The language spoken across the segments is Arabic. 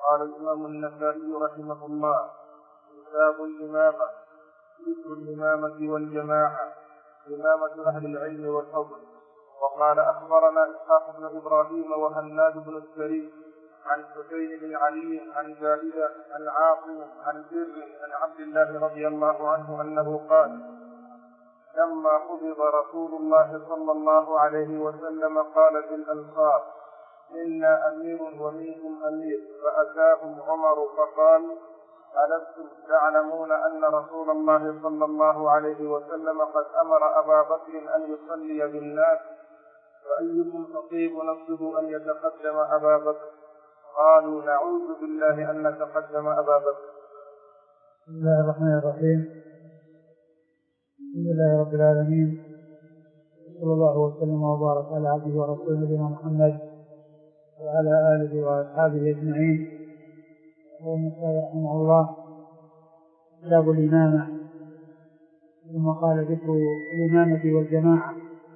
قال الإمام النسائي رحمه الله: كتاب الإمامة. ذكر الإمامة والجماعة، إمامة أهل العلم والفضل. وقال: أخبرنا إسحاق بن إبراهيم وهناد بن السري عن حسين بن علي عن زائدة عن عاصم عن زر عن عبد الله رضي الله عنه أنه قال: لما قبض رسول الله صلى الله عليه وسلم قال في الأنصار: إنا أمير ومنكم أمير. فأتاهم عمر فقال: ألستم تعلمون أن رسول الله صلى الله عليه وسلم قد أمر أبا بكر أن يصلي بالناس، فأيكم تطيب نفسه أن يتقدم أبا بكر؟ قالوا: نعوذ بالله أن نتقدم أبا بكر. بسم الله الرحمن الرحيم. الحمد لله رب العالمين، صلى الله وسلم وبارك على عبده ورسوله نبينا محمد وعلى آله وأصحابه أجمعين. يقول النسائي رحمه الله: كتاب الإمامة. ثم قال: ذكر الإمامة والجماعة.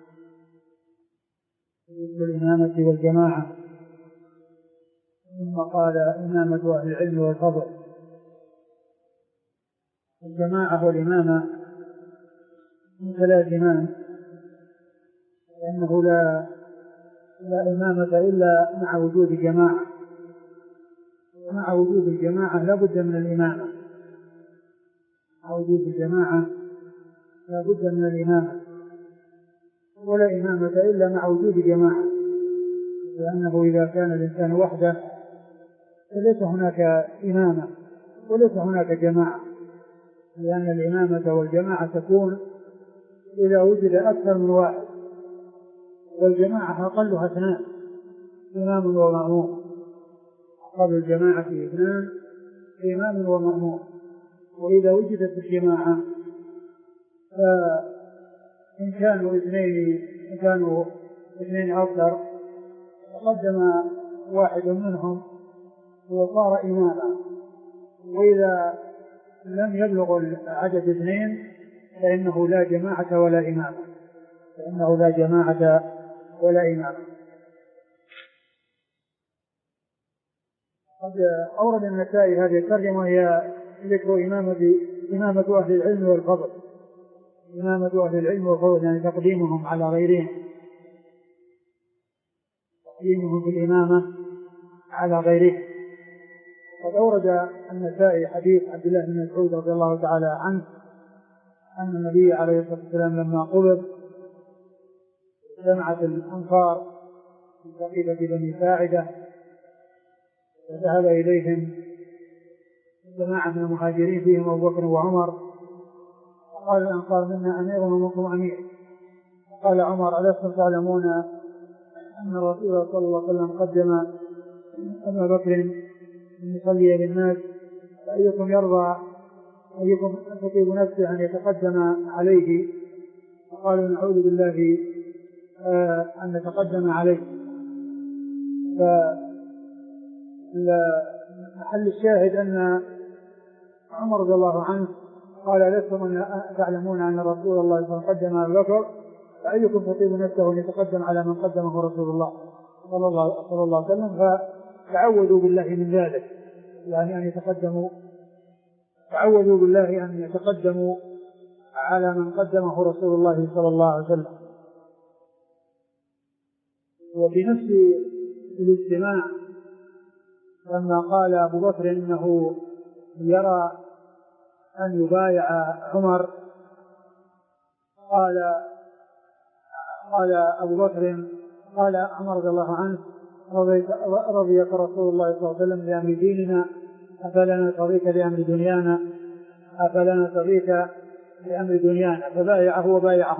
ذكر الإمامة والجماعة. ثم قال: إمامة أهل العلم والفضل. الجماعة والإمامة متلازمان، لأنه لا إمامة إلا مع وجود جماعة، ومع وجود الجماعة لا بد من الإمامة. مع وجود الجماعة لا بد من الإمامة، ولا إمامة إلا مع وجود جماعة، لأنه إذا كان الإنسان وحده فليس هناك إمامة وليس هناك جماعة، لأن الإمامة والجماعة تكون إذا وجد أكثر من واحد، والجماعة أقلها اثنان، إمام ومأموم. أقل الجماعة اثنان، إمام ومأموم. وإذا وجدت الجماعة فإن كانوا اثنين أكثر تقدم واحد منهم وصار إماما، وإذا لم يبلغ عدد اثنين فإنه لا جماعة ولا إمامة. قد أورد النسائي هذه الترجمة هي ذكر إمامة أهل العلم والفضل. إمامة أهل العلم والفضل يعني تقديمهم على غيرهم، تقديمهم بالإمامة على غيرهم. قد أورد النسائي حديث عبد الله بن مسعود رضي الله تعالى عنه أن النبي عليه الصلاة والسلام لما قبض جمعت الأنصار في سقيفة بني ساعدة، فذهب إليهم جماعة من المهاجرين فيهم أبو بكر وعمر، وقال الأنصار: منا أمير ومنكم أمير. قال عمر: ألستم تعلمون أن الرسول صلى الله عليه وسلم قدم أبا بكر أن يصلي بالناس، أيكم تطيب نفسه أن يتقدم عليه؟ فقالوا: نعوذ بالله أن نتقدم عليه. محل الشاهد أن عمر رضي الله عنه قال: لستم تعلمون أن رسول الله صلى الله عليه وسلم قدم أبا بكر، فأيكم تطيب نفسه أن يتقدم على من قدمه رسول الله صلى الله عليه وسلم؟ فتعوذوا بالله من ذلك، يعني أن يتقدموا، تعوذوا بالله أن يتقدموا على من قدمه رسول الله صلى الله عليه وسلم. وفي نفس الاجتماع لما قال أبو بكر إنه يرى أن يبايع عمر، قال أبو بكر، قال عمر رضي الله عنه: رضيك رسول الله صلى الله عليه وسلم بأمر ديننا، أفلا نرضيك بأمر دنيانا؟ فبايعه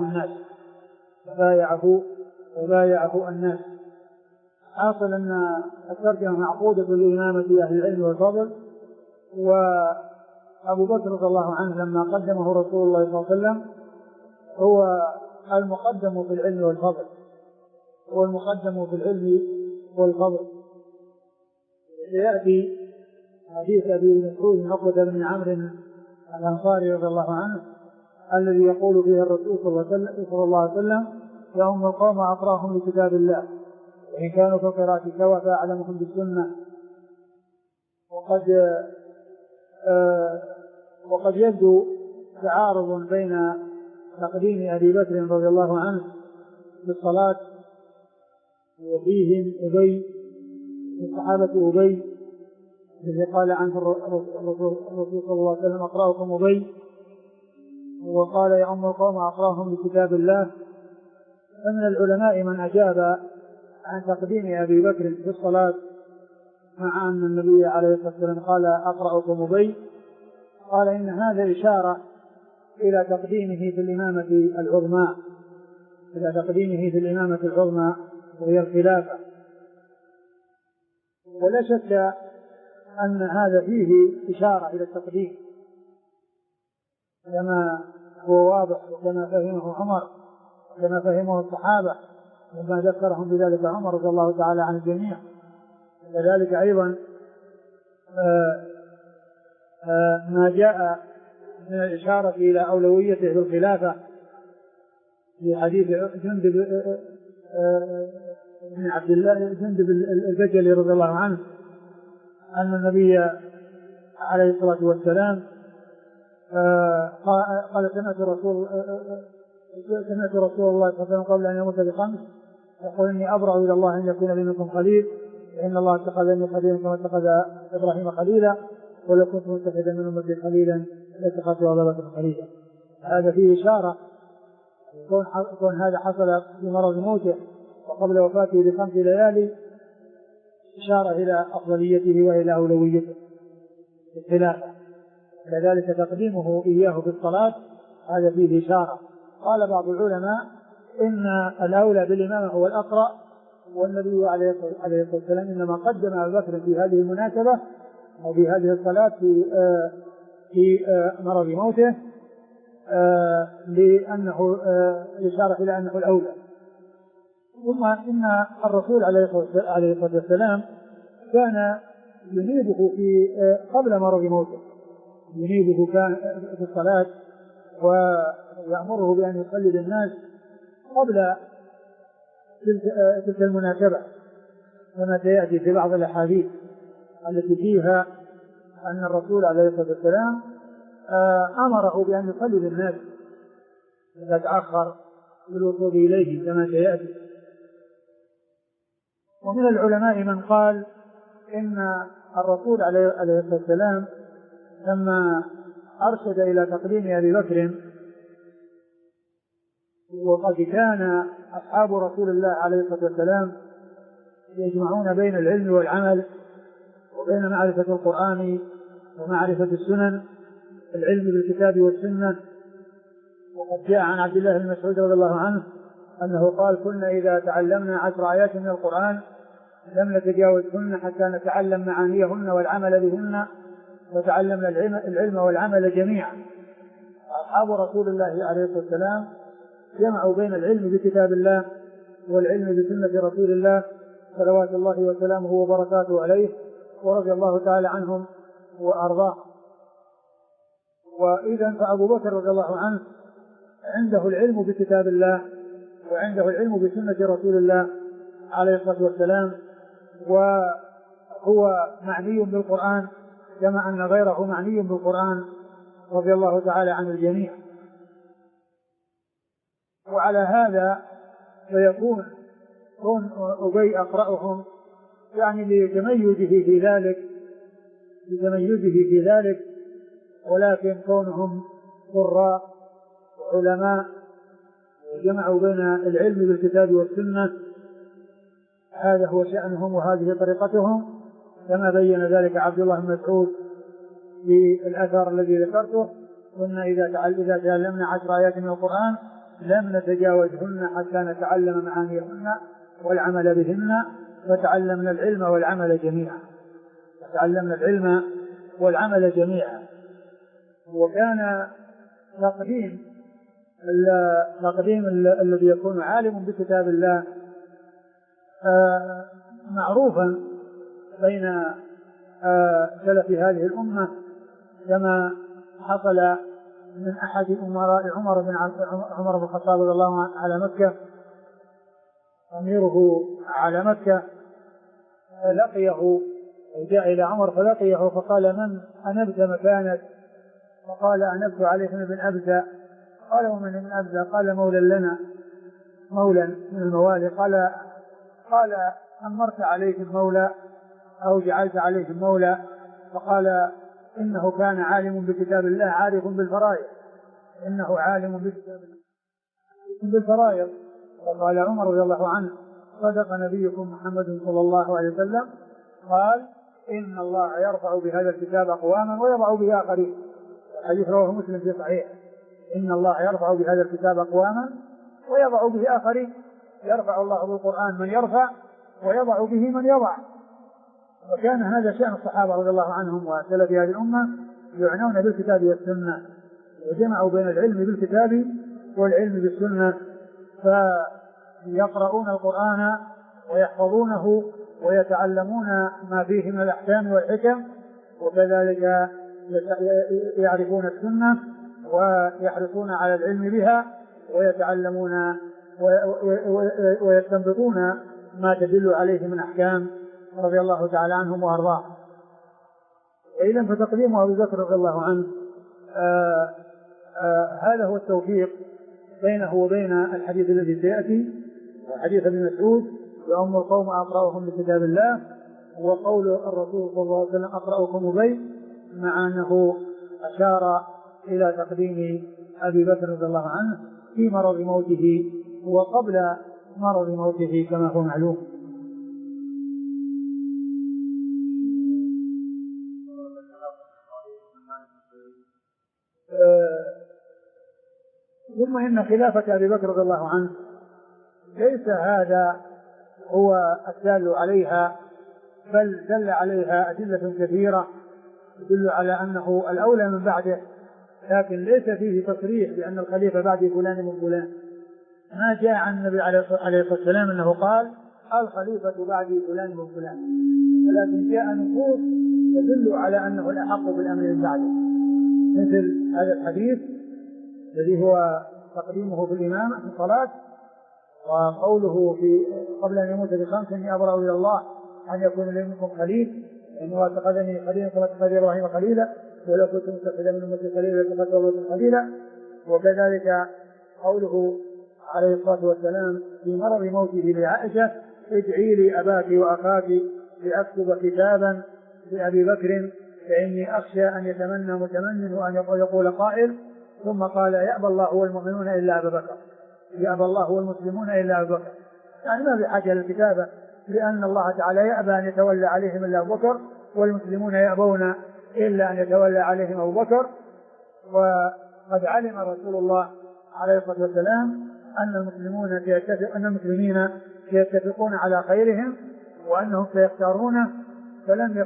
وبايعه الناس. حاصل أن الترجمة معقودة بالإمامة أهل العلم والفضل. وأبو بكر رضي الله عنه لما قدمه رسول الله صلى الله عليه وسلم هو المقدم في العلم والفضل، سيأتي حديث أبي مسعود عقبة بن عمرو الأنصاري رضي الله عنه الذي يقول فيه الرسول صلى الله عليه وسلم: يهم القوم أقراهم لكتاب الله، وإن كانوا في القراءة سواء فأعلمهم بالسنة. وقد يبدو تعارض بين تقديم أبي بكر رضي الله عنه بالصلاة، وفيهم أبي الصحابة أبي الذي قال عنه الرسول صلى الله عليه وسلم أقرأكم أبي، وقال يا أم القوم أقرأهم بكتاب الله. فمن العلماء من أجاب عن تقديم أبي بكر في الصلاة مع أن النبي عليه الصلاة والسلام قال أقرأكم أبي، قال إن هذا إشارة إلى تقديمه في الإمامة العظمى، إلى تقديمه في الإمامة العظمى وهي الخلافة. ولا شك أن هذا فيه إشارة إلى التقديم كما هو واضح، وكما فهمه عمر وكما فهمه الصحابة لما ذكرهم بذلك عمر رضي الله تعالى عن الجميع. كذلك أيضا ما جاء من الإشارة إلى أولويته بالخلافة في حديث جندب بن عبد الله جندب البجلي رضي الله عنه أن النبي عليه الصلاة والسلام قال سمعت رسول الله صلى الله عليه وسلم قبل أن يموت بخمس يقول إني أبرأ إلى الله أن يكون لي منكم خليل، فإن الله اتخذني خليلا كما اتخذ إبراهيم خليلا، ولو كنت متخذا من أمتي خليلا لاتخذت أبا بكر خليلا. هذا فيه إشارة كون هذا حصل في مرض موته وقبل وفاته ب5 ليالي، إشارة إلى أفضليته وإلى أولويته في الخلافة. كذلك تقديمه إياه في الصلاة هذا فيه إشارة. قال بعض العلماء إن الأولى بالإمامة هو الأقرأ، والنبي عليه الصلاة والسلام إنما قدم أبا بكر في هذه المناسبة أو في هذه الصلاة في مرض موته لأنه إشارة إلى أنه الأولى. ثم إن الرسول عليه الصلاة والسلام كان ينيبه في قبل مرض موته، ينيبه في الصلاة ويأمره بأن يصلي بالناس قبل تلك المناسبة، كما سيأتي في بعض الأحاديث التي فيها أن الرسول عليه الصلاة والسلام أمره بأن يصلي بالناس إذا تأخر بالوصول إليه كما سيأتي. ومن العلماء من قال إن الرسول عليه الصلاة والسلام لما أرشد إلى تقديم أبي بكر، وقد كان أصحاب رسول الله عليه الصلاة والسلام يجمعون بين العلم والعمل وبين معرفة القرآن ومعرفة السنن، العلم بالكتاب والسنة. وقد جاء عن عبد الله بن مسعود رضي الله عنه أنه قال كنا إذا تعلمنا 10 آيات من القرآن لم نتجاوزهن حتى نتعلم معانيهن والعمل بهن، وتعلمنا العلم والعمل جميعا. أصحاب رسول الله عليه الصلاة والسلام جمعوا بين العلم بكتاب الله والعلم بسنة رسول الله صلوات الله وسلامه وبركاته عليه، ورضي الله تعالى عنهم وأرضاهم. وإذا فأبو بكر رضي الله عنه عنده العلم بكتاب الله وعنده العلم بسنة رسول الله عليه الصلاة والسلام، وهو معني بالقرآن كما أن غيره معني بالقرآن رضي الله تعالى عن الجميع. وعلى هذا فيكون كون أبي أقرأهم يعني لتميزه في ذلك، ولكن كونهم قراء وعلماء جمعوا بين العلم بالكتاب والسنة هذا هو شأنهم وهذه طريقتهم، كما بين ذلك عبد الله بن مسعود في الأثر الذي ذكرته: كنا إذا تعلمنا 10 آيات من القرآن لم نتجاوزهن حتى نتعلم معانيهن والعمل بهن، فتعلمنا العلم والعمل جميعا. وكان تقديم الذي يكون عالم بكتاب الله معروفا بين سلف هذه الأمة، كما حصل من أحد أمراء عمر بن الخطاب رضي الله عنه على مكة، أميره على مكة، لقيه وجاء إلى عمر فلقيه فقال: من أنبت مكانك؟ فقال: أنبت عليه بن أبزة. قال: ومن ابن أبزة؟ قال: مولى لنا، مولى من الموالي. قال: أمرت عليه المولى أو جعلت عليه المولى؟ فقال: إنه كان عالم بكتاب الله عارف بالفرائض، إنه عالم بكتاب الله بالفرائض. وقال عمر رضي الله عنه: صدق نبيكم محمد صلى الله عليه وسلم، قال: إن الله يرفع بهذا الكتاب أقواما ويضع به آخرين. الحديث رواه مسلم في صحيح. إن الله يرفع بهذا الكتاب أقواما ويضع به آخرين. يرفع الله بالقرآن من يرفع ويضع به من يضع. وكان هذا شأن الصحابة رضي الله عنهم وسلف هذه الأمة، يعنون بالكتاب والسنة، وجمعوا بين العلم بالكتاب والعلم بالسنة، فيقرؤون القرآن ويحفظونه ويتعلمون ما فيه من الأحكام والحكم، وكذلك يعرفون السنة ويحرصون على العلم بها ويتعلمون ويستنبطون ما تدل عليه من أحكام رضي الله تعالى عنهم وأرضاهم. إذن فتقديم أبي بكر رضي الله عنه هذا هو التوفيق بينه وبين الحديث الذي سيأتي، حديث ابن مسعود: يؤم القوم أقرأهم لكتاب الله، وقول الرسول صلى الله عليه وسلم: أقرأكم أبي، مع أنه أشار إلى تقديم أبي بكر رضي الله عنه في مرض موته وقبل مرض موته كما هو معلوم. ثم إن خلافة أبي بكر رضي الله عنه ليس هذا هو الدال عليها، بل دل عليها أدلة كثيرة تدل على أنه الأولى من بعده، لكن ليس فيه تصريح بأن الخليفة بعد فلان من فلان. ما جاء عن النبي عليه الصلاة والسلام أنه قال: الخليفة بعد فلان من فلان، ولكن جاء نصوص تدل على أنه الأحق بالأمر من بعده، مثل هذا الحديث الذي هو تقديمه في الإمامة في الصلاة، وقوله في قبل أن يموت ب5: إني أبرأ إلى الله أن يكون لي منكم خليل، إنه اتخذني خليلا كما اتخذ إبراهيم خليلا، ولو كنت متخذا من أمتي خليلا لاتخذت أبراهيم خليلا. وكذلك قوله عليه الصلاة والسلام في مرض موته لعائشة: ادعي لي أباك وأخاك لأكتب كتابا لأبي بكر فإني أخشى أن يتمنى متمن وأن يقول قائل. ثم قال: يأبى الله والمؤمنون إلا أبا بكر، يأبى الله والمسلمون إلا أبا بكر. يعني ما بحاجة للكتابة، لأن الله تعالى يأبى أن يتولى عليهم إلا أبو بكر، والمسلمون يأبون إلا أن يتولى عليهم أبو بكر. وقد علم رسول الله عليه الصلاة والسلام أن المسلمين سيتفقون على خيرهم وأنهم سيختارونه، فلم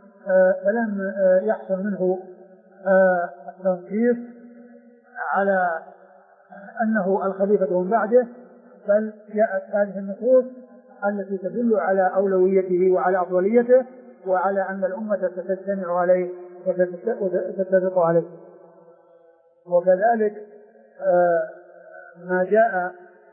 يحصل منه التنصيص على أنه الخليفة من بعده، بل جاءت هذه النصوص التي تدل على أولويته وعلى أفضليته وعلى أن الأمة ستجتمع عليه وتتفق عليه. وكذلك ما جاء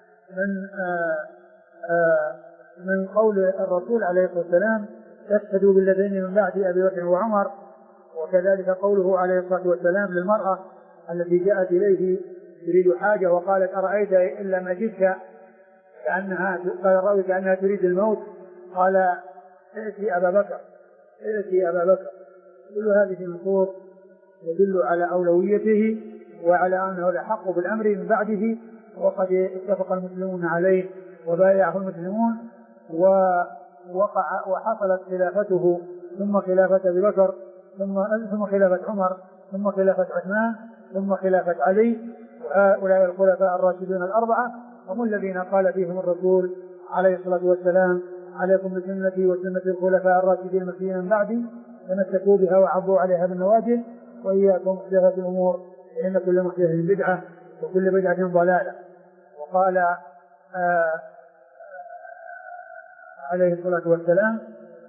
من قول الرسول عليه الصلاة والسلام: تشهدوا بالذين من بعد أبي بكر وعمر. وكذلك قوله عليه الصلاة والسلام للمرأة التي جاءت إليه تريد حاجة وقالت: أرأيت إلا ما جئت، قال الراوي كأنها تريد الموت، قال: ائتي أبا بكر، ائتي أبا بكر. كل هذه النصوص يدل على أولويته وعلى أنه الأحق بالأمر من بعده، وقد اتفق المسلمون عليه وبايعه المسلمون، وحصلت خلافته ثم خلافة أبي بكر ثم خلافة عمر ثم خلافة عثمان ثم خلافة علي، وهؤلاء الخلفاء الراشدون الأربعة هم الذين قال فيهم الرسول عليه الصلاة والسلام: عليكم بسنتي وسنة الخلفاء الراشدين المهديين من بعدي، تمسكوا بها وعضوا عليها بالنواجذ، وإياكم محدثات الأمور فإن كل محدثة بدعة وكل بدعة ضلالة. وقال عليه الصلاة والسلام: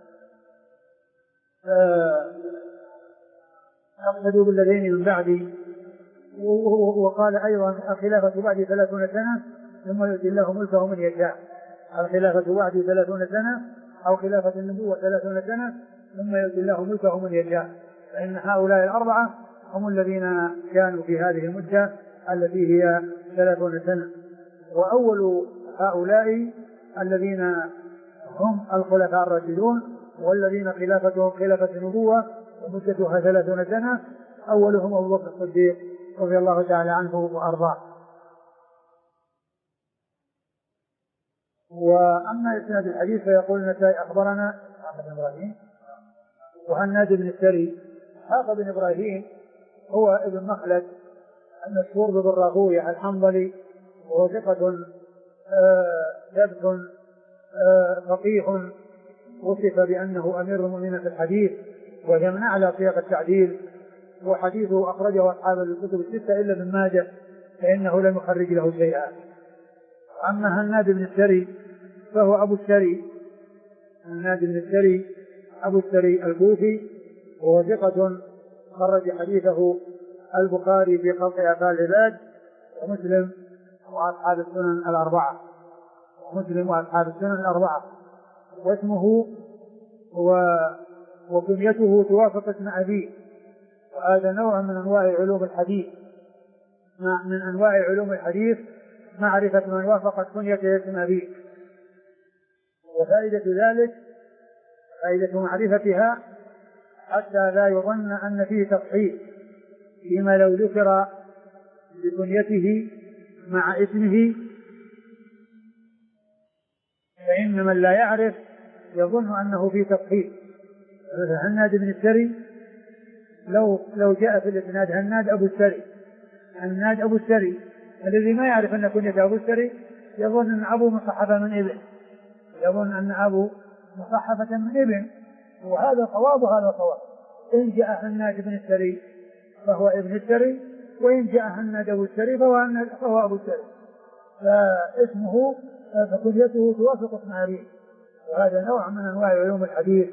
اقتدوا بالذين من بعدي. وقال أيضا: الخلافة بعد 30 سنة ثم يؤتي الله ملكه من يشاء. الخلافة بعد 30 سنة أو خلافة النبوة 30 سنة ثم يؤتي الله ملكه من يشاء، فإن هؤلاء الأربعة هم الذين كانوا في هذه المدة التي هي 30 سنة. وأول هؤلاء الذين هم الخلفاء الراشدون والذين خلافتهم خلافة النبوة ومدتها 30 سنة، أولهم أبو بكر الصديق رضي الله تعالى عنه وأرضاه. وأما إسناد الحديث فيقول النسائي أخبرنا بن إبراهيم وهناد بن السري. هذا بن إبراهيم هو ابن مخلد المشهور بن راهويه الحنظلي، وهو ثقة ثبت فقيه، وصف بأنه أمير المؤمنين في الحديث وهي من أعلى صيغ التعديل، وحديثه أخرجه أصحاب الكتب الستة إلا ابن ماجه فإنه لم يخرج له شيئا. أما هناد بن السري فهو أبو السري، هناد بن السري أبو السري الكوفي، وهو ثقة خرج حديثه البخاري في خلق أفعال العباد ومسلم وأصحاب السنن الأربعة، واسمه وكنيته توافق اسم أبيه، وهذا نوع من أنواع علوم الحديث، من أنواع علوم الحديث معرفة من وافقت كنيته اسم أبيه. وفائدة ذلك فائدة معرفتها حتى لا يظن أن فيه تصحيح فيما لو ذكر بكنيته مع اسمه، فإن من لا يعرف يظن أنه فيه تصحيح. هناد بن السري لو جاء في الإسناد هناد أبو السري، الذي ما يعرف أن كنيته أبو السري يظن أن أبو مصحفة من ابن، وهذا صواب وهذا صواب. إن جاء هناد بن السري فهو ابن السري، وإن جاء هناد أبو السري فهو أبو السري، فاسمه فكنيته توافق اسم أبيه. وهذا نوع من أنواع علوم الحديث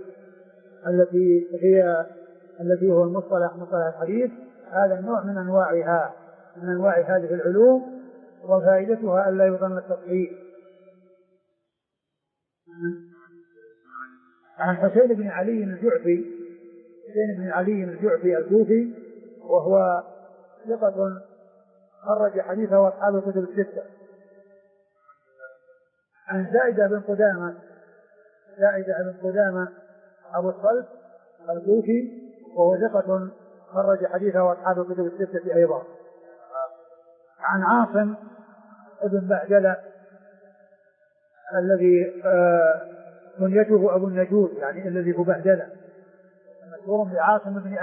التي هو مصطلح الحديث. هذا النوع من أنواع هذه العلوم، وفائدتها أن لا يظن التصحيح. عن حسين بن علي الجعفي الكوفي، وهو ثقة خرج حديثه أصحاب الكتب الستة. عن زائدة بن قدامة أبو الصلت الكوفي، وهو ثقة خرج حديثه أصحاب الكتب الستة أيضا. عن عاصم بن بهدلة الذي كنيته أبو النجود، يعني الذي هو بهدلة، مشهور بعاصم بن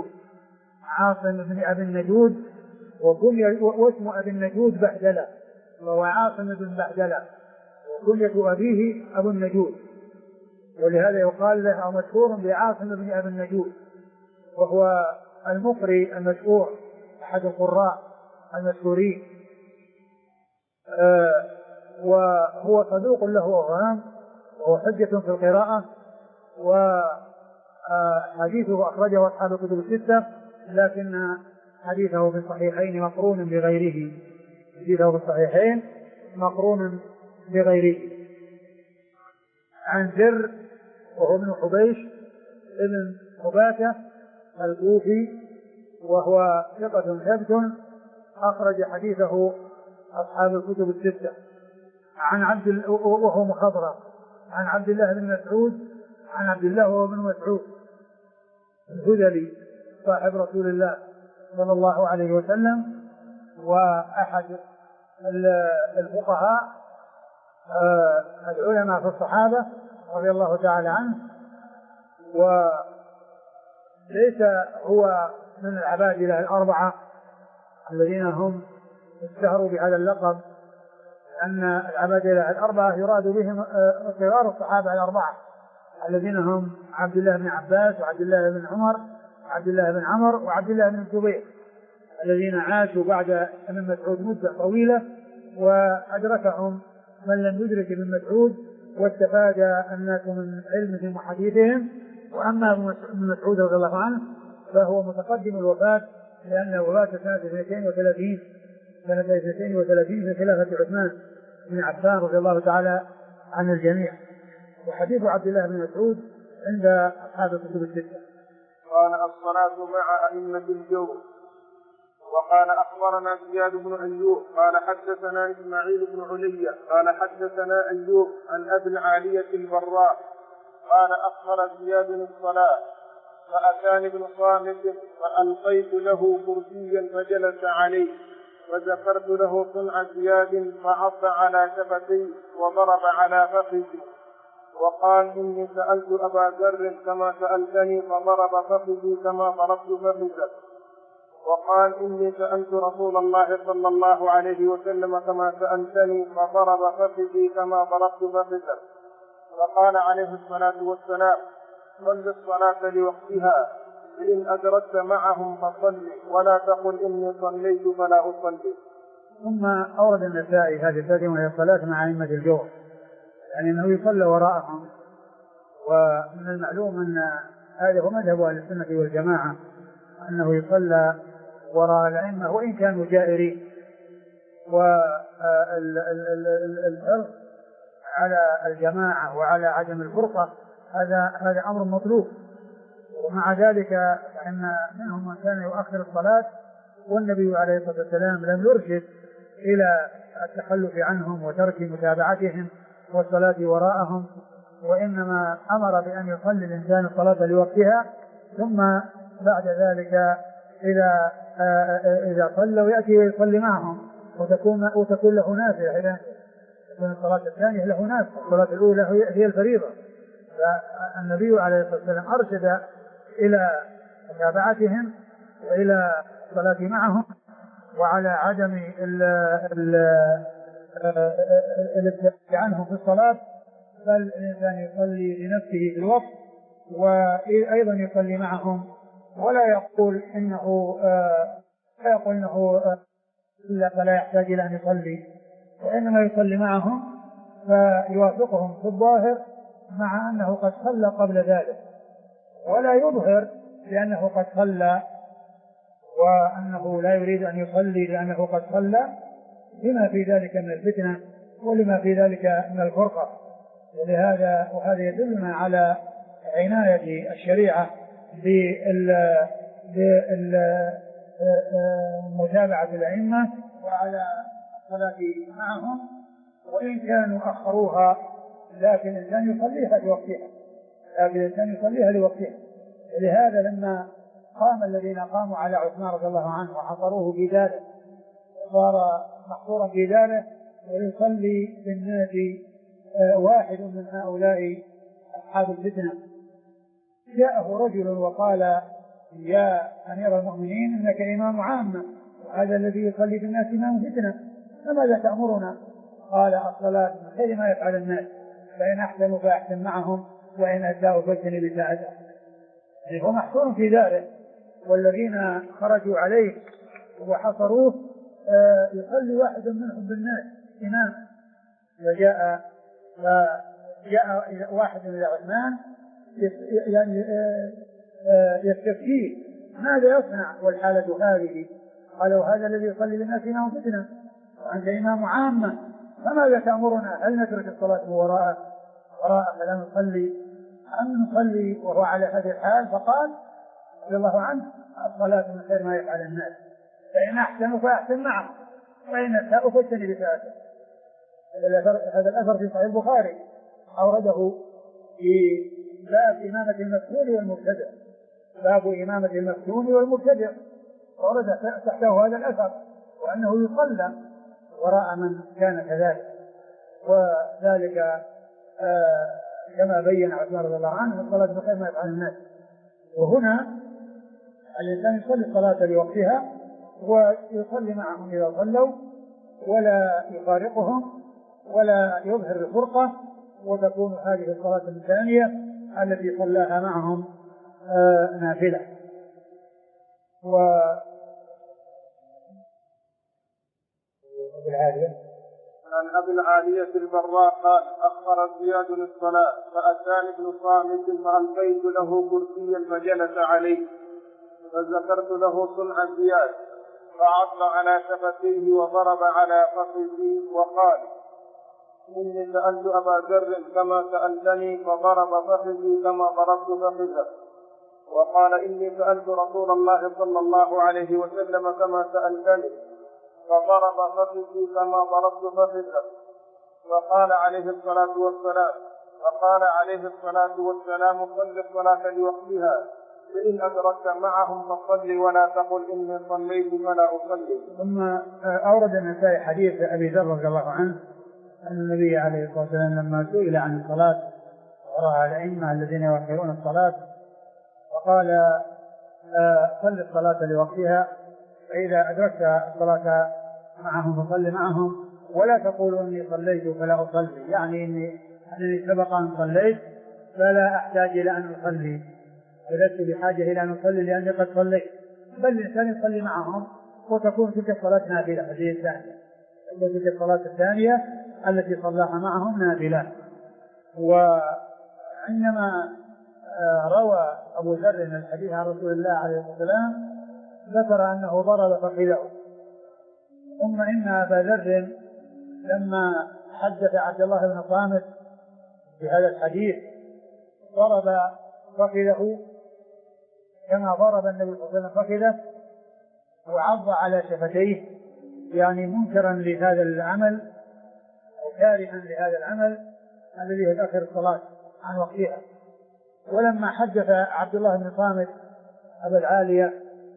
أبي النجود، واسم أبي النجود بهدلة، وهو عاصم بن بهدلة، وكنية أبيه أبو النجود، ولهذا يقال له مشهور بعاصم بن أبي النجود. وهو المقري المشهور، أحد القراء المشهورين، وهو صدوق له أوهام، وهو حجة في القراءة، وحديثه أخرجه أصحاب الكتب الستة، لكن حديثه في الصحيحين مقرون بغيره. عن زر وهو ابن حبيش ابن حباتة الكوفي، وهو ثقة ثبت أخرج حديثه أصحاب الكتب الستة. وهو مخضرم. عن عبد الله بن مسعود، عن عبد الله وهو بن مسعود الهذلي صاحب رسول الله صلى الله عليه وسلم، وأحد الفقهاء العلماء في الصحابة رضي الله تعالى عنه، وليس هو من العبادلة الأربعة الذين هم اشتهروا بهذا اللقب، لأن العبادلة الأربعة يراد بهم صغار الصحابة الأربعة الذين هم عبد الله بن عباس وعبد الله بن عمر وعبد الله بن عمر وعبد الله بن الزبير، الذين عاشوا بعد ابن مسعود مدة طويلة، وأدركهم من لم يدرك ابن مسعود، واستفاد الناس من علمهم وحديثهم. وأما ابن مسعود رضي الله عنه فهو متقدم الوفاة، لأنه وفاة سنة 32 في خلافة عثمان بن عفان رضي الله تعالى عن الجميع. وحديث عبد الله بن مسعود عند أصحاب الكتب الستة. قال الصلاة مع أئمة الجور. وقال أخبرنا زياد بن أيوب قال حدثنا إسماعيل بن علي قال حدثنا أيوب عن أبي العالية البراء قال أخبر زياد الصلاة فأتاني ابن صامت فألقيت له كرسيا فجلس عليه وذكرت له صنع زياد فعض على شفتيه وضرب على فخذي وقال إني سألت أبا ذر كما سألتني فضرب فخذي كما ضربت فخذك. وقال إني سألت رسول الله صلى الله عليه وسلم كما سألتني فضرب فخذي كما ضربت فخذك. فقال عليه الصلاة والسلام صل الصلاة لوقتها فإن أدركت معهم فصل ولا تقل إني صليت فلا أصلي. ثم أورد النسائي هذه الترجمة وهي الصلاة مع أئمة الجور، يعني أنه يصلى وراءهم. ومن المعلوم أن هذا هو مذهب أهل السنة والجماعة أنه يصلى وراء الأئمة وإن كانوا جائرين. والحرص على الجماعة وعلى عدم الفرقة هذا أمر مطلوب. ومع ذلك فإن منهم من كان يؤخر الصلاة والنبي عليه الصلاة والسلام لم يرشد إلى التخلف عنهم وترك متابعتهم والصلاة وراءهم، وإنما أمر بأن يصلي الإنسان الصلاة لوقتها ثم بعد ذلك إذا صلوا يأتي يصلي معهم وتكون له نافلة. إذا تكون الصلاة الثانية له نافلة، الصلاة الأولى هي الفريضة. فالنبي عليه الصلاة والسلام أرشد إلى متابعتهم وإلى الصلاة معهم وعلى عدم الابتعاد عنهم في الصلاة، بل الإنسان يصلي لنفسه في الوقت وأيضا يصلي معهم ولا يقول إنه فلا يحتاج إلى أن يصلي، وإنما يصلي معهم فيوافقهم في الظاهر مع أنه قد صلى قبل ذلك، ولا يظهر لأنه قد صلى وأنه لا يريد أن يصلي لأنه قد صلى، لما في ذلك من الفتنة ولما في ذلك من الفرقة. وهذا يدلنا على عناية الشريعة بمتابعة الأئمة وعلى الصلاة معهم، وإن كانوا أخروها لكن الإنسان يصليها لوقتها. لهذا لما قام الذين قاموا على عثمان رضي الله عنه وحصروه في داره صار محصورا في داره ويصلي بالناس واحد من هؤلاء أصحاب الفتنة، جاءه رجل وقال يا أمير المؤمنين إنك إمام عامة وهذا الذي يصلي بالناس إمام فتنة فماذا تأمرنا؟ قال الصلاة من خير ما يفعل الناس فإن أحسنوا فأحسن معهم وإن أساءوا فاجتنب بساعته. يعني هو محصور في داره والذين خرجوا عليه وحصروه يصلي واحد منهم بالناس إمام، فجاء واحد إلى عثمان يعني يستفتيه ماذا يصنع والحالة هذه؟ قالوا هذا الذي يصلي بالناس إمام فتنة وأنت إمام عامة فماذا تأمرنا؟ هل نترك الصلاة وراء فلا نصلي أم نصلي وهو على هذه الحال؟ فقال رضي الله عنه الصلاة من خير ما يفعل الناس فإن أحسنوا فأحسن معهم وإن أساءوا فاجتنب بساعته. هذا الأثر في صحيح البخاري أورده في باب إمامة المفتون والمبتدع، باب إمامة المفتون والمبتدع أورد تحته هذا الأثر وأنه يصلى وراء من كان كذلك، وذلك كما بين عثمان رضي الله عنه الصلاة بخير ما يفعل الناس. وهنا الإنسان يصلي الصلاة لوقتها ويصلي معهم إذا صلوا ولا يفارقهم ولا يظهر الفرقة، وتكون هذه الصلاة الثانية التي صلاها معهم نافلة. عن أبي العالية البراء قال أخر زياد الصلاة فأتاني ابن صامت فألقيت له كرسيا فجلس عليه فذكرت له صنع زياد فعض على شفتيه وضرب على فخذه وقال إني سألت أبا ذر كما سألتني فضرب فخذي كما ضربت فخذه. وقال إني سألت رسول الله صلى الله عليه وسلم كما سألتني فضرب فخذي كما ضربت فخذه. فقال عليه الصلاة والسلام صل الصلاة لوقتها فإن أدركت معهم فصل ولا تقل إني صليت فلا أصلي. ثم أورد النسائي حديث أبي ذر رضي الله عنه أن النبي عليه الصلاة والسلام لما سئل عن الصلاة ورأى الأئمة الذين يؤخرون الصلاة فقال صل الصلاة لوقتها فإذا أدركت الصلاة معهم فصل معهم ولا تقول إني صليت فلا أصلي، يعني أنني سبق أن صليت فلا أحتاج إلى أن أصلي، فلست بحاجة إلى أن أصلي لأني قد صليت، بل الإنسان يصلي معهم وتكون تلك الصلاة نافلة. هذه الثانية، تلك الصلاة الثانية التي صلاها معهم نافلة. وعندما روى أبو ذر الحديث عن رسول الله عليه الصلاة والسلام ذكر أنه ضرب فخذه، ثم إن أبا ذر لما حدث عبد الله بن صامت بهذا الحديث ضرب فخذه كما ضرب النبي صلى الله عليه وسلم فخذه وعض على شفتيه، يعني منكرا لهذا العمل أو كارها لهذا العمل الذي يؤخر الصلاة عن وقتها. ولما حدث عبد الله بن صامت أبا العالية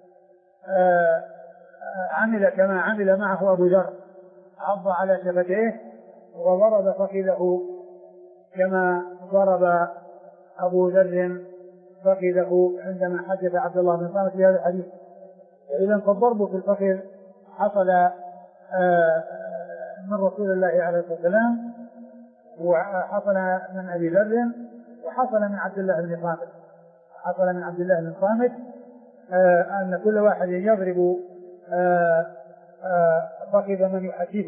عمل كما عمل معه أبو ذر، عض على شفتيه وضرب فخذه كما ضرب أبو ذر فخذه عندما حدث عبد الله بن صامت في هذا الحديث. إذا فالضرب في الفخذ حصل من رسول الله عليه الصلاة والسلام، وحصل من أبي ذر، وحصل من عبد الله بن صامت. حصل من عبد الله بن صامت أن كل واحد يضرب فخذ من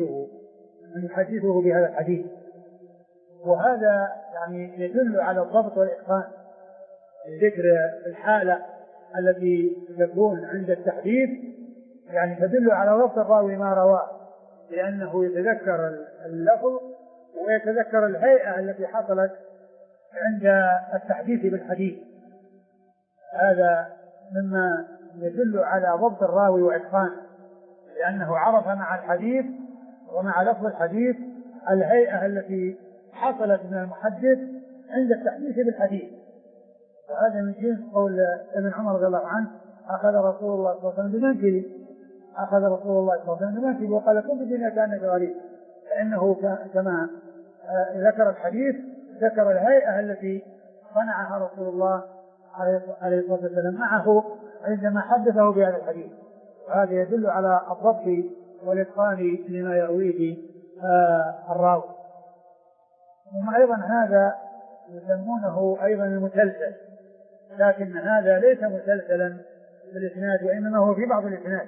يحدثه بهذا الحديث. وهذا يعني يدل على الضبط والإتقان، ذكر الحالة التي تكون عند التحديث يعني تدل على ضبط الراوي ما رواه، لأنه يتذكر اللفظ ويتذكر الهيئة التي حصلت عند التحديث بالحديث. هذا مما يدل على ضبط الراوي وإتقانه، لأنه عرف مع الحديث ومع لفظ الحديث الهيئة التي حصلت من المحدث عند التحديث بالحديث. وهذا من جنس قول ابن عمر رضي الله عنه أخذ رسول الله صلى الله عليه وسلم بمنكبي، أخذ رسول الله صلى الله عليه وسلم بمنكبي وقال كن في الدنيا كأنك غريب، فإنه كما ذكر الحديث ذكر الهيئة التي صنعها رسول الله عليه الصلاة والسلام معه عندما حدثه بهذا الحديث. وهذا يدل على الضبط والإتقان لما يرويه الراوي. ثم أيضا هذا يسمونه أيضا المسلسل، لكن هذا ليس مسلسلا بالإسناد وإنما هو في بعض الإسناد،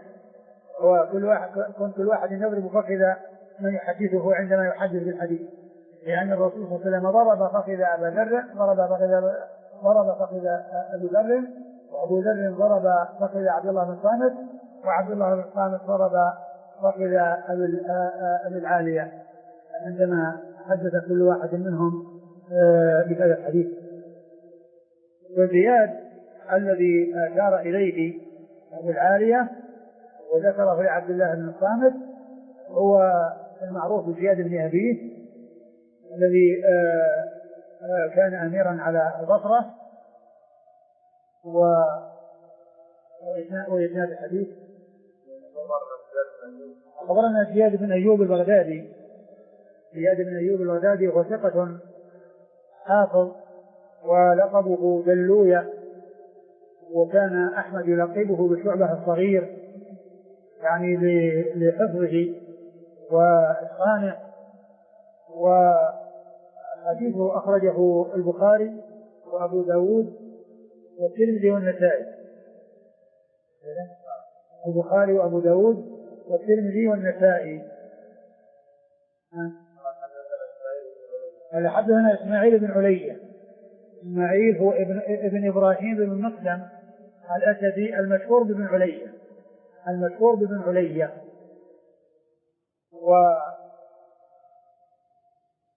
كل واحد يضرب فخذ من يحدثه عندما يحدث بالحديث، لأن الرسول صلى الله عليه وسلم ضرب فخذ أبا ذر، ضرب فخذ أبي ذر، وأبو ذر ضرب فخذ عبد الله بن صامت، وعبد الله بن صامت ضرب فخذ أبي العالية عندما حدث كل واحد منهم بهذا الحديث. وزياد الذي أشار إليه أبو العالية وذكره لعبد الله بن صامت هو المعروف بزياد بن أبيه الذي كان أميرا على البصرة. وإسناد الحديث أخبرنا زياد بن أيوب البغدادي. زياد بن أيوب البغدادي هو ثقة حافظ ولقبه دلوية، وكان أحمد يلقبه بشعبة الصغير يعني لحفظه وإتقانه. وحديثه أخرجه البخاري وأبو داود والترمذي والنسائي. البخاري وأبو داود والترمذي والنسائي. حدثنا إسماعيل بن علية. إسماعيل هو ابن إبراهيم بن مسلم الأسدي المشهور بن علية، المشهور بن علية.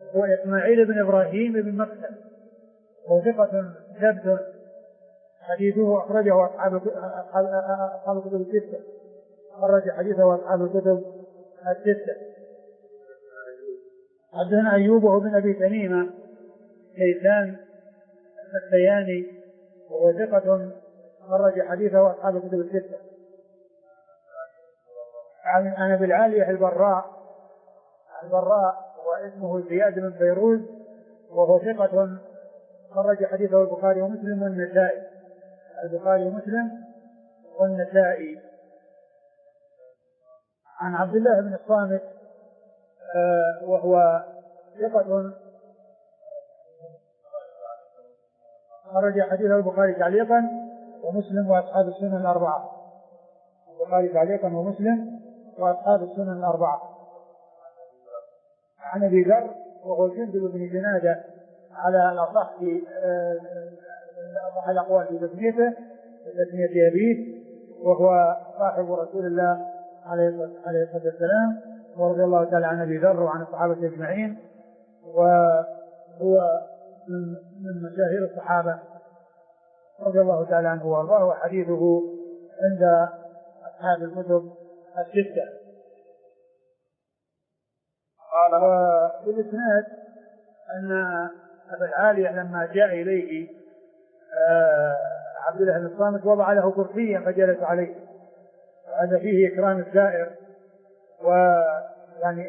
هو إسماعيل بن إبراهيم بن مكتب، هو ثقة ثبت، حديثه أخرجه أصحاب الكتب الستة، خرج حديثه أصحاب الكتب الستة. حدثنا أيوب وهو بن أبي تميمة كيسان السياني، وهو ثقة خرج حديثه أصحاب الكتب الستة. عن أبي العالية البراء واسمه زياد بن فيروز، وهو ثقة خرج حديثه البخاري ومسلم والنسائي. البخاري ومسلم والنسائي. عن عبد الله بن الصامت وهو ثقة خرج حديثه البخاري تعليقا ومسلم وأصحاب السنن الأربعة. البخاري تعليقا ومسلم وأصحاب السنن الأربعة. عن أبي ذر وهو جندب بن جنادة على الأصح في الأقوال في تسمية أبيه، وهو صاحب رسول الله عليه الصلاة والسلام، ورضي الله تعالى عن أبي ذر وعن الصحابة أجمعين، وهو من مشاهير الصحابة رضي الله تعالى عنه وارضاه، وحديثه عند أصحاب الكتب الستة. وفي الإسناد أن أبا العالية لما جاء إليه عبد الله بن الصامت وضع له كرسيا فجلس عليه، هذا فيه إكرام الزائر ويعني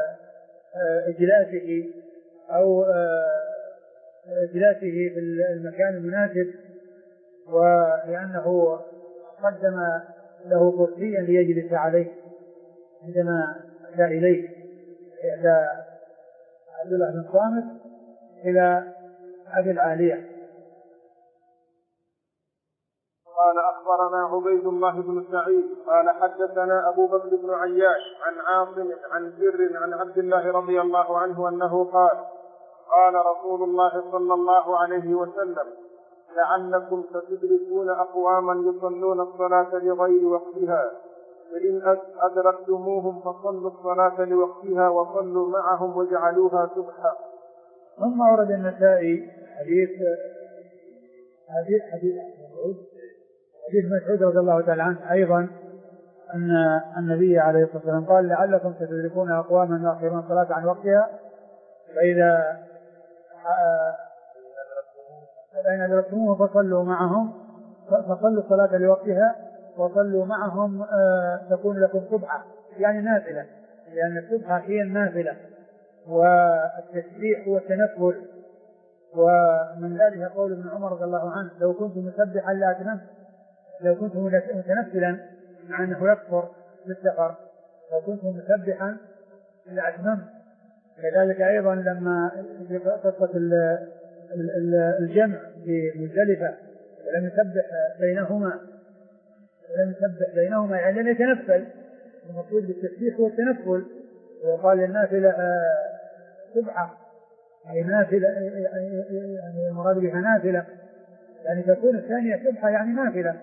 إجلاسه أو إجلاسه في المكان المناسب، ولأنه قدم له كرسيا ليجلس عليه عندما جاء إليه عبد الله بن الصامت إلى أبي العالية. قال أخبرنا عبيد الله بن سعيد قال حدثنا أبو بكر بن عياش عن عاصم عن زر عن عبد الله رضي الله عنه أنه قال قال رسول الله صلى الله عليه وسلم لعلكم ستدركون أقواما يصلون الصلاة لغير وقتها، فإن أدركتموهم فصلوا الصلاة لوقتها وصلوا معهم وجعلوها سبحا. ثم ورد النسائي حديث مسعود رضي الله تعالى عنه أيضا أن النبي عليه الصلاة والسلام قال لعلكم ستدركون أقواما يؤخرون الصلاة عن وقتها، فإذا أدركتموهم فصلوا معهم، فصلوا الصلاة لوقتها وصلوا معهم تكون لكم سبحة، يعني نافلة، لأن السبحة هي النافلة والتسبيح هو التنفل. ومن ذلك قول ابن عمر رضي الله عنه لو كنت مسبحا لأتممت، لو كنت متنفلا مع أنه يكفر بالسفر لو كنت مسبحا لأتممت. كذلك أيضا لما في قصة الجمع في مزدلفة ولم يسبح بينهما يعني لم يتنفل، المقصود بالتسبيح هو التنفل، وقال للنافلة سبحة يعني نافلة، يعني المراد بها نافلة يعني تكون الثانية سبحة يعني نافلة.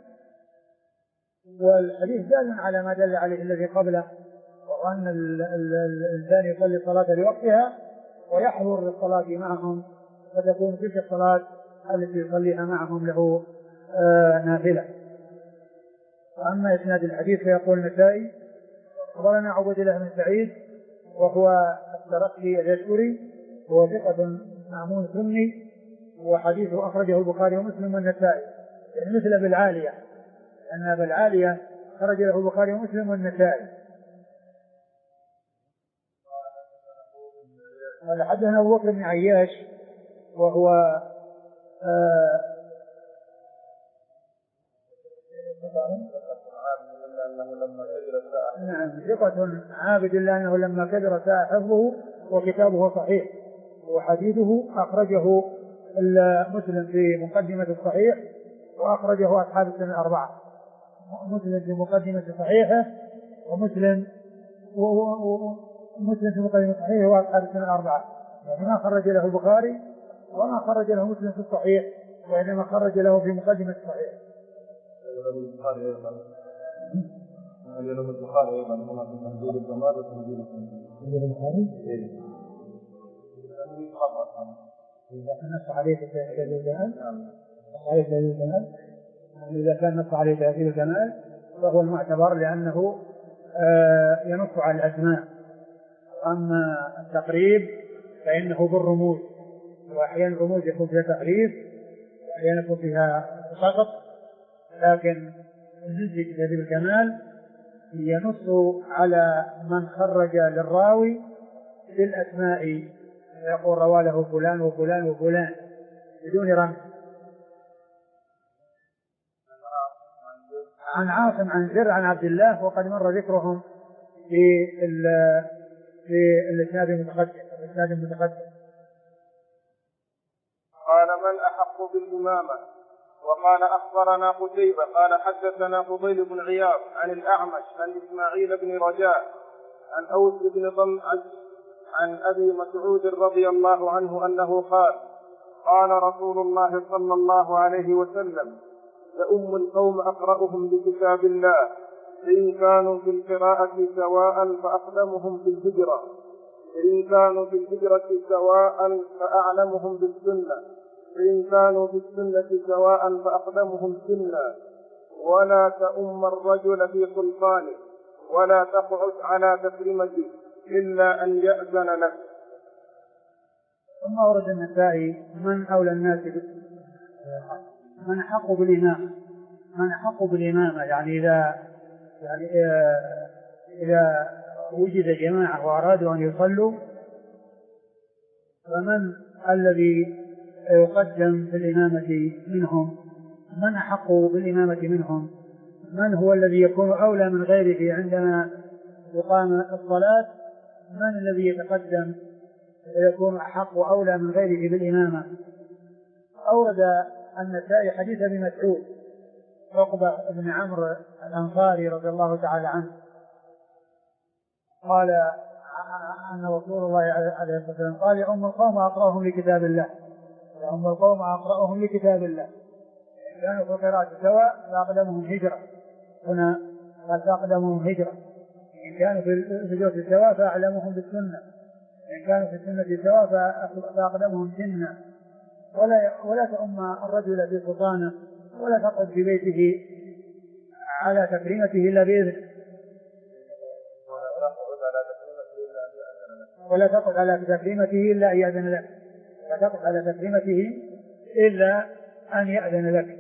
والحديث دال على ما دل عليه الذي قبله، وأن الإنسان يصلي الصلاة لوقتها ويحضر للصلاة معهم، فتكون تلك الصلاة التي يصليها معهم له نافلة. وأما إسناد الحديث فيقول النسائي أخبرنا عبد الله بن سعيد وهو السرقي اليشكري، وهو ثقة معمول سني، وحديثه أخرجه البخاري ومسلم والنسائي، يعني مثل أبي العالية، لأن أبي العالية خرج له البخاري ومسلم والنسائي. قال حدثنا أبو بكر بن عياش وهو ثقة عابد إلا أنه لما كبر ساء حفظه وكتابه صحيح، وحديثه أخرجه مسلم في مقدمة الصحيح وأخرجه أصحاب السنن الأربعة. مسلم في مقدمة صحيحه ومسلم في مقدمة صحيحه وأصحاب السنن الأربعة، يعني ما خرج له البخاري وما خرج له مسلم في الصحيح، وإنما خرج له في مقدمة الصحيح. البخاري أيضا هنا في تنزيل الجمال وتنزيل التنزيل. في خطأ. إذا كان نص عليه تهذيب الجمال عليه تهذيب الجمال، إذا كان نص عليه تهذيب الجمال فهو المعتبر لأنه ينص على الأسماء. أما التقريب فإنه بالرموز، وأحيانا الرموز يكون فيها تقريب وأحيانا يكون فيها سقط، لكن بالنسبة لتهذيب الكمال ينص على من خرج للراوي بالأسماء، يقول روى له فلان وفلان وفلان بدون رمز. عن عاصم عن زر عن عبد الله، وقد مر ذكرهم في الإسناد المتقدم. قال من أحق بالإمامة؟ وقال أخبرنا قتيبة قال حدثنا فضيل بن عياض عن الأعمش عن إسماعيل بن رجاء عن أوس بن ضمعج عن أبي مسعود رضي الله عنه أنه قال قال رسول الله صلى الله عليه وسلم لأم القوم أقرأهم بكتاب الله، فإن كانوا في القراءة سواء فأقدمهم في الهجرة، فإن كانوا في الهجرة سواء فأعلمهم بالسنة، فإن كانوا في السنة سواء فأقدمهم سنا، ولا تؤم الرجل في سلطانه، ولا تقعد على تكريمته إلا أن يأذن لك. ثم أورد النسائي من أولى الناس من أحق بالإمامة، يعني إذا وجد جماعة وأرادوا أن يصلوا فمن الذي يقدم بالإمامة منهم؟ من أحق بالإمامة منهم؟ من هو الذي يكون أولى من غيره عندما يقام الصلاة؟ من الذي يتقدم ويكون أحق أولى من غيره بالإمامة؟ أورد النسائي حديث ابن مسعود عقبة بن عمرو الأنصاري رضي الله تعالى عنه قال أن رسول الله عليه الصلاة والسلام قال يا أم القوم أقرأهم لكتاب الله، يا أم القوم أقرأهم لكتاب الله، كانوا في القراءة سواء فأقدمهم هجرة، هنا قال فأقدمهم هجرة، إن كانوا في الهجرة سواء فأعلمهم بالسنة، إن كانوا في السنة سواء فأقدمهم سنة، ولا تؤم الرجل في سلطانه، ولا تقعد في بيته على تكريمته إلا بإذنه، ولا تقعد على تكريمته إلا أن يأذن لك، لا تقعد على تكريمته إلا أن يأذن لك.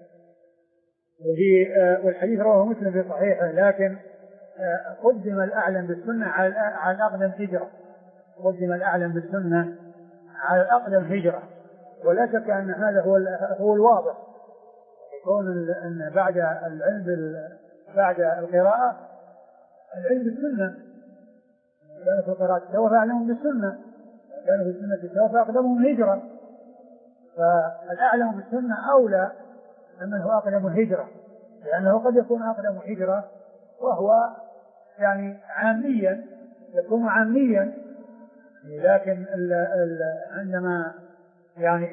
والحديث رواه مسلم في صحيحه، لكن قدم الأعلم بالسنة على الأقدم هجرة، قدم الأعلم بالسنة على الأقدم هجرة، ولا شك أن هذا هو الواضح، يكون أن بعد العلم بعد القراءة العلم بالسنة، كانوا في القراءة سواء فأعلمهم بالسنة، كانوا في السنة سواء فأقدمهم هجرة، فالأعلم بالسنة أولى من هو أقدم الهجرة، لأنه قد يكون أقدم هجرة وهو يعني عاميا، يكون عاميا، لكن عندما يعني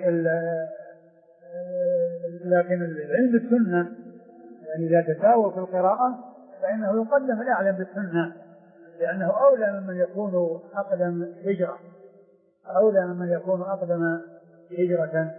لكن العلم بالسنة يعني إذا تساووا في القراءة فإنه يقدم الأعلم بالسنة، لأنه أولى ممن يكون أقدم هجرة، أولى ممن يكون أقدم هجرة.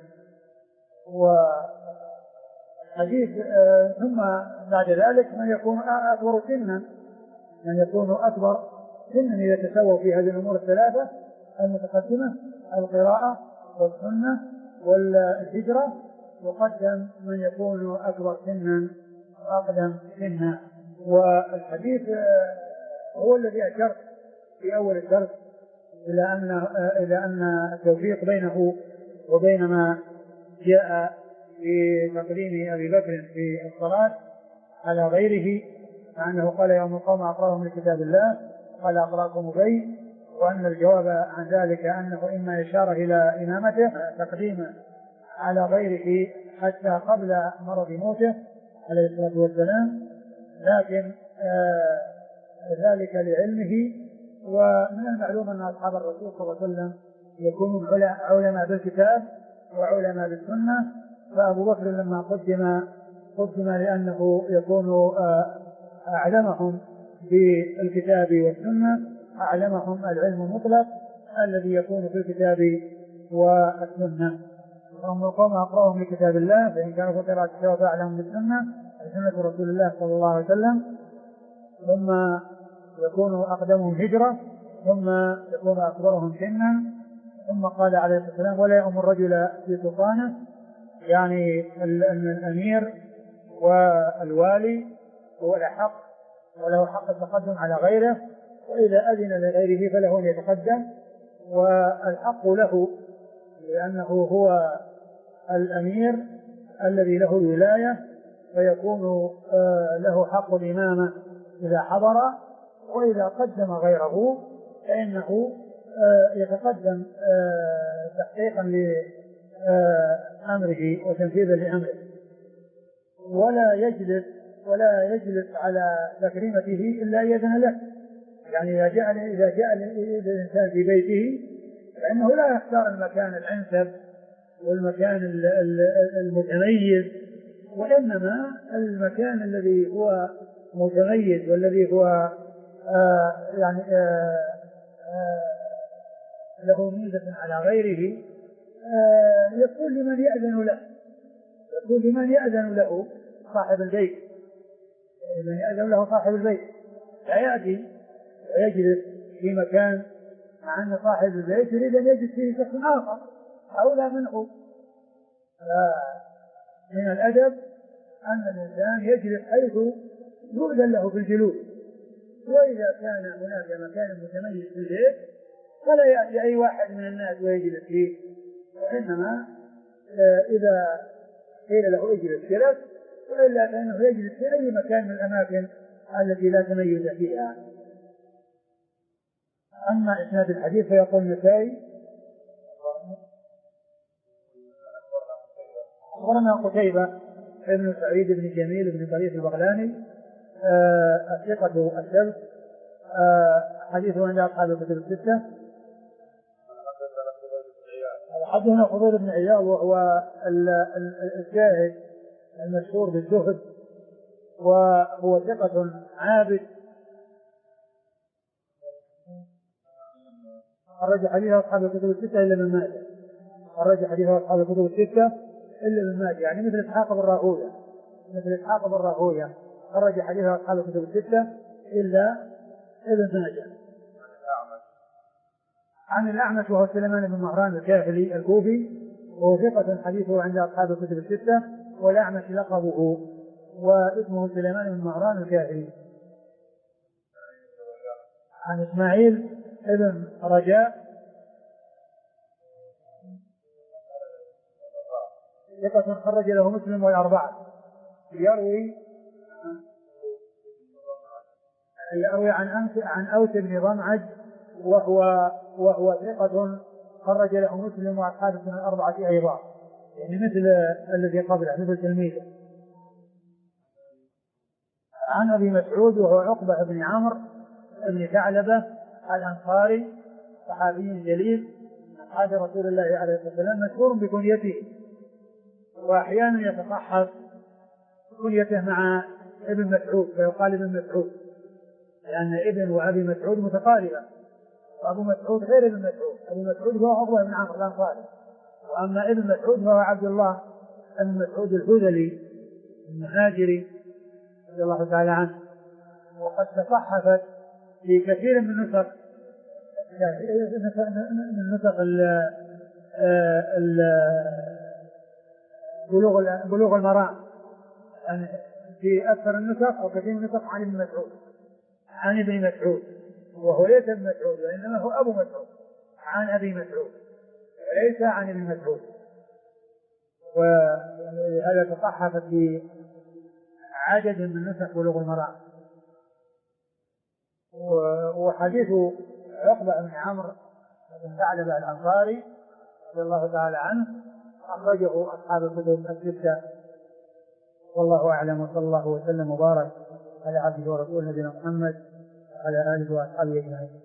وحديث ثم بعد ذلك من يكون أكبر سنا، من يكون أكبر سنا إذا تساووا في هذه الأمور الثلاثة المتقدمة القراءة والسنة والهجرة، يقدم من يكون أكبر سنا وأقدم سنا. والحديث هو الذي أشرت في أول الدرس إلى أن التوفيق بينه وبين ما جاء في تقديم أبي بكر في الصلاة على غيره، مع أنه قال يوم القوم أقرأهم لكتاب الله قال أقرأكم أبي، وأن الجواب عن ذلك أنه إما إشارة إلى إمامته تقديمه على غيره حتى قبل مرض موته عليه الصلاة والسلام، لكن ذلك لعلمه. ومن المعلوم أن أصحاب الرسول صلى الله عليه وسلم يكونون علماء بالكتاب وعلماء بالسنة، فأبو بكر لما قدم لأنه يكون أعلمهم بالكتاب والسنة، أعلمهم العلم المطلق، الذي يكون في الكتاب والسنة. وهم القوم أقرأهم لكتاب الله، فإن كانوا في قراءة الكتاب فأعلمهم بالسنة، سنة رسول الله صلى الله عليه وسلم. ثم يكون أقدمهم هجرة، ثم يكون أكبرهم سنا. ثم قال عليه الصلاة والسلام: ولا يؤم الرجل في سلطانه، يعني الأمير والوالي هو الأحق وله حق التقدم على غيره، وإذا أذن لغيره فله أن يتقدم، والحق له لأنه هو الأمير الذي له الولاية، فيكون له حق الإمامة إذا حضر، وإذا قدم غيره فإنه يتقدم تحقيقا لأمره وتنفيذا لأمره، ولا يجلس على تكريمته إلا يأذن له. يعني إذا جاء الإنسان في بيته فإنه لا يختار المكان الأنسب والمكان المتميز، وإنما المكان الذي هو متميز والذي هو له ميزة على غيره يكون لمن يأذن له صاحب البيت، لمن يأذن له صاحب البيت، لا يأتي ويجلس في مكان مع أن صاحب البيت يريد أن يجلس فيه شخص آخر أولى منه. من الأدب أن الإنسان يجلس حيث يؤذن له في الجلوس، وإذا كان هناك مكان متميز في البيت فلا يأتي أي واحد من الناس ويجلس فيه، وإنما إذا قيل له اجلس جلس، وإلا فإنه يجلس في أي مكان من الأماكن التي لا تميز فيها. أما إسناد الحديث فيقول النسائي: أخبرنا قتيبة بن سعيد بن جميل بن طريف البغلاني الثقة الثبت، حديثه عند أصحاب الكتب الستة. حدثنا فضيل بن عياض وهو الزاهد المشهور بالزهد، وهو ثقة عابد، خرج حديث أصحاب الكتب الستة إلا من ماجه، خرج حديث أصحاب الكتب الستة إلا من ماجه، يعني مثل إسحاق بن راهويه خرج حديث أصحاب الكتب الستة إلا ابن ماجه. عن الأعمش وهو سليمان بن مهران الكاهلي الكوفي، وهو ثقة حديثه عند أصحاب الكتب الستة، والأعمش لقبه واسمه سليمان بن مهران الكاهلي. عن إسماعيل ابن رجاء ثقة خرج له مسلم والأربعة، يروي عن أوس بن ضمعج وهو ثقة خرج له مسلم وأصحاب السنن الأربعة أيضا، يعني مثل الذي قبله، مثل تلميذه. عن أبي مسعود وهو عقبة بن عمرو بن ثعلبة الأنصاري، صحابي جليل من أصحاب رسول الله عليه الصلاة والسلام، مشهور بكنيته، وأحيانا يتصحف كنيته مع ابن مسعود فيقال ابن مسعود، لأن ابن وأبي مسعود متقاربة، وأبو مسعود غير ابن مسعود. أبو مسعود هو عقبة بن عمرو الأنصاري، وأما ابن مسعود فهو عبد الله بن مسعود الهذلي المهاجري رضي الله تعالى عنه. وقد تصحفت في كثير من نسخ بلوغ المرام، يعني في أكثر النسخ أو كثير من النسخ عن ابن مسعود، وهو ليس ابن مسعود وإنما هو أبو مسعود، عن أبي مسعود وليس عن ابن مسعود. وهذا تصحف في عدد من نسخ بلوغ المرام. وحديث عقبة بن عمرو بن ثعلبة الأنصاري رضي الله تعالى عنه أخرجه أصحاب الكتب الستة. والله أعلم، وصلى الله وسلم وبارك على عبده ورسوله نبينا محمد وعلى آله وأصحابه أجمعين.